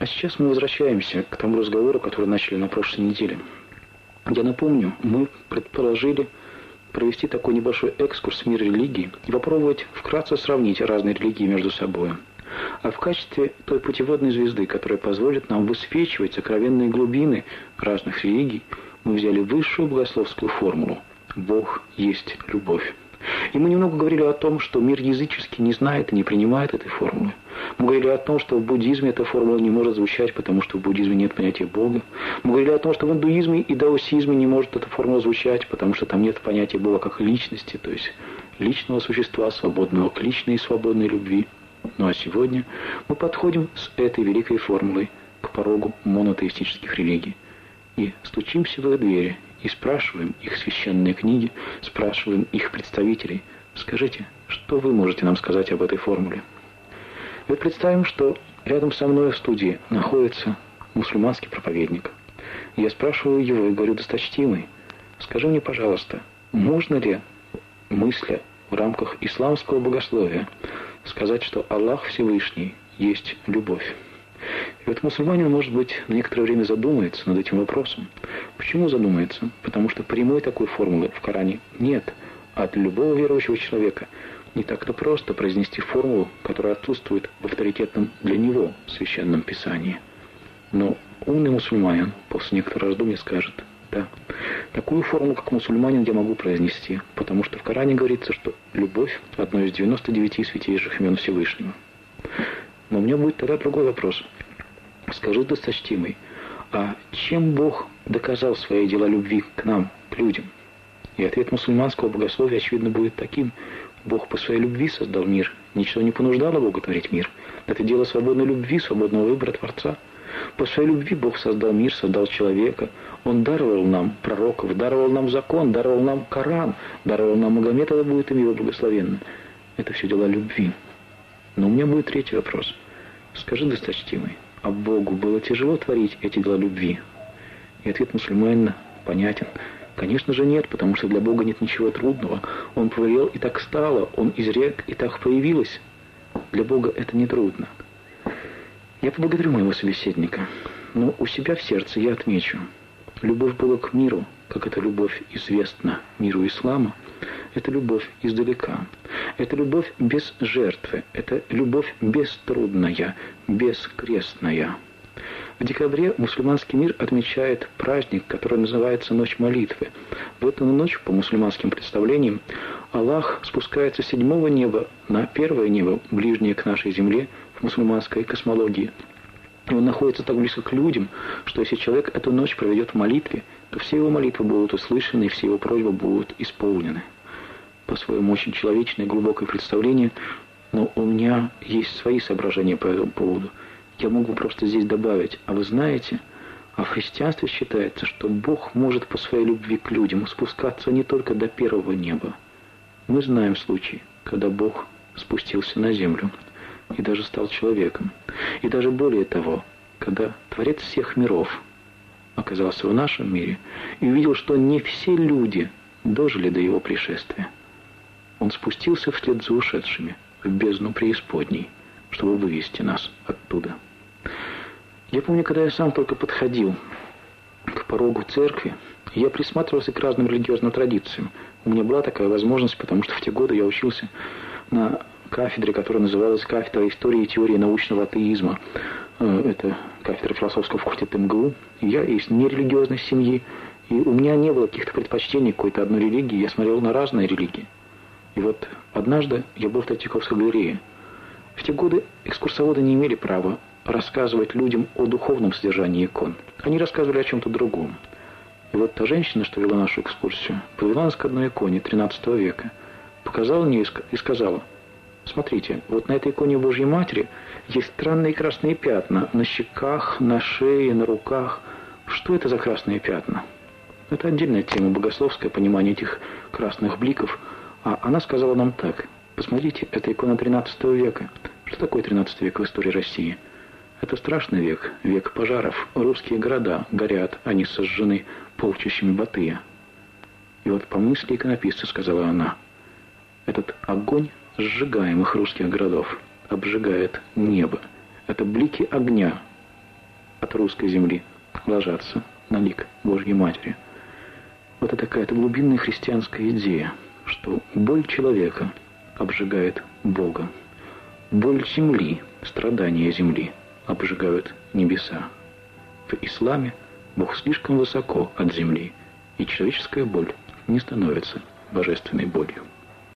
А сейчас мы возвращаемся к тому разговору, который начали на прошлой неделе. Я напомню, мы предположили провести такой небольшой экскурс в мир религии и попробовать вкратце сравнить разные религии между собой. А в качестве той путеводной звезды, которая позволит нам высвечивать сокровенные глубины разных религий, мы взяли высшую богословскую формулу «Бог есть любовь». И мы немного говорили о том, что мир языческий не знает и не принимает этой формулы. Мы говорили о том, что в буддизме эта формула не может звучать, потому что в буддизме нет понятия Бога. Мы говорили о том, что в индуизме и даосизме не может эта формула звучать, потому что там нет понятия Бога как личности, то есть личного существа, свободного к личной и свободной любви. Ну а сегодня мы подходим с этой великой формулой к порогу монотеистических религий и стучимся в их двери и спрашиваем их священные книги, спрашиваем их представителей: скажите, что вы можете нам сказать об этой формуле? Вот представим, что рядом со мной в студии находится мусульманский проповедник. Я спрашиваю его и говорю: досточтимый, скажи мне, пожалуйста, можно ли, мысля в рамках исламского богословия, сказать, что Аллах Всевышний есть любовь? И вот мусульманин, может быть, на некоторое время задумается над этим вопросом. Почему задумается? Потому что прямой такой формулы в Коране нет. А для любого верующего человека не так-то просто произнести формулу, которая отсутствует в авторитетном для него священном писании. Но умный мусульманин после некоторого раздумья скажет: да, такую формулу, как мусульманин, я могу произнести, потому что в Коране говорится, что любовь – одно из 99 святейших имен Всевышнего. Но у меня будет тогда другой вопрос. Скажи, досточтимый, а чем Бог доказал свои дела любви к нам, к людям? И ответ мусульманского богословия, очевидно, будет таким: Бог по своей любви создал мир, ничего не понуждало Бога творить мир. Это дело свободной любви, свободного выбора Творца. По своей любви Бог создал мир, создал человека. Он даровал нам пророков, даровал нам закон, даровал нам Коран, даровал нам Магомета, да будет им его благословенным. Это все дела любви. Но у меня будет третий вопрос. Скажи, досточтимый, а Богу было тяжело творить эти дела любви? И ответ мусульманина понятен. Конечно же нет, потому что для Бога нет ничего трудного. Он повелел, и так стало, Он изрек, и так появилось. Для Бога это не трудно. Я поблагодарю моего собеседника, но у себя в сердце я отмечу: любовь была к миру, как эта любовь известна миру ислама, это любовь издалека. Это любовь без жертвы, это любовь беструдная, бескрестная. В декабре мусульманский мир отмечает праздник, который называется Ночь молитвы. В эту ночь, по мусульманским представлениям, Аллах спускается с 7-го неба на 1-е небо, ближнее к нашей земле, в мусульманской космологии. И он находится так близко к людям, что если человек эту ночь проведет в молитве, то все его молитвы будут услышаны, и все его просьбы будут исполнены. По-своему очень человечное, глубокое представление, но у меня есть свои соображения по этому поводу. Я могу просто здесь добавить: а вы знаете, а в христианстве считается, что Бог может по своей любви к людям спускаться не только до 1-го неба. Мы знаем случаи, когда Бог спустился на землю и даже стал человеком. И даже более того, когда Творец всех миров оказался в нашем мире и увидел, что не все люди дожили до Его пришествия. Он спустился вслед за ушедшими в бездну преисподней, чтобы вывести нас оттуда. Я помню, когда я сам только подходил к порогу церкви, я присматривался к разным религиозным традициям. У меня была такая возможность, потому что в те годы я учился на кафедре, которая называлась «Кафедра истории и теории научного атеизма». Это кафедра философского факультета МГУ. Я из нерелигиозной семьи, и у меня не было каких-то предпочтений какой-то одной религии. Я смотрел на разные религии. И вот однажды я был в Третьяковской галерее. В те годы экскурсоводы не имели права рассказывать людям о духовном содержании икон. Они рассказывали о чем-то другом. И вот та женщина, что вела нашу экскурсию, повела нас к одной иконе XIII века, показала мне и сказала: смотрите, вот на этой иконе Божьей Матери есть странные красные пятна на щеках, на шее, на руках. Что это за красные пятна? Это отдельная тема, богословское понимание этих красных бликов. А она сказала нам так: посмотрите, это икона XIII века. Что такое XIII век в истории России? Это страшный век, век пожаров. Русские города горят, они сожжены полчищами Батыя. И вот по мысли иконописца, сказала она, этот огонь сжигаемых русских городов обжигает небо. Это блики огня от русской земли ложатся на лик Божьей Матери. Вот это такая-то глубинная христианская идея, что боль человека обжигает Бога. Боль земли, страдания земли обжигают небеса. В исламе Бог слишком высоко от земли, и человеческая боль не становится божественной болью.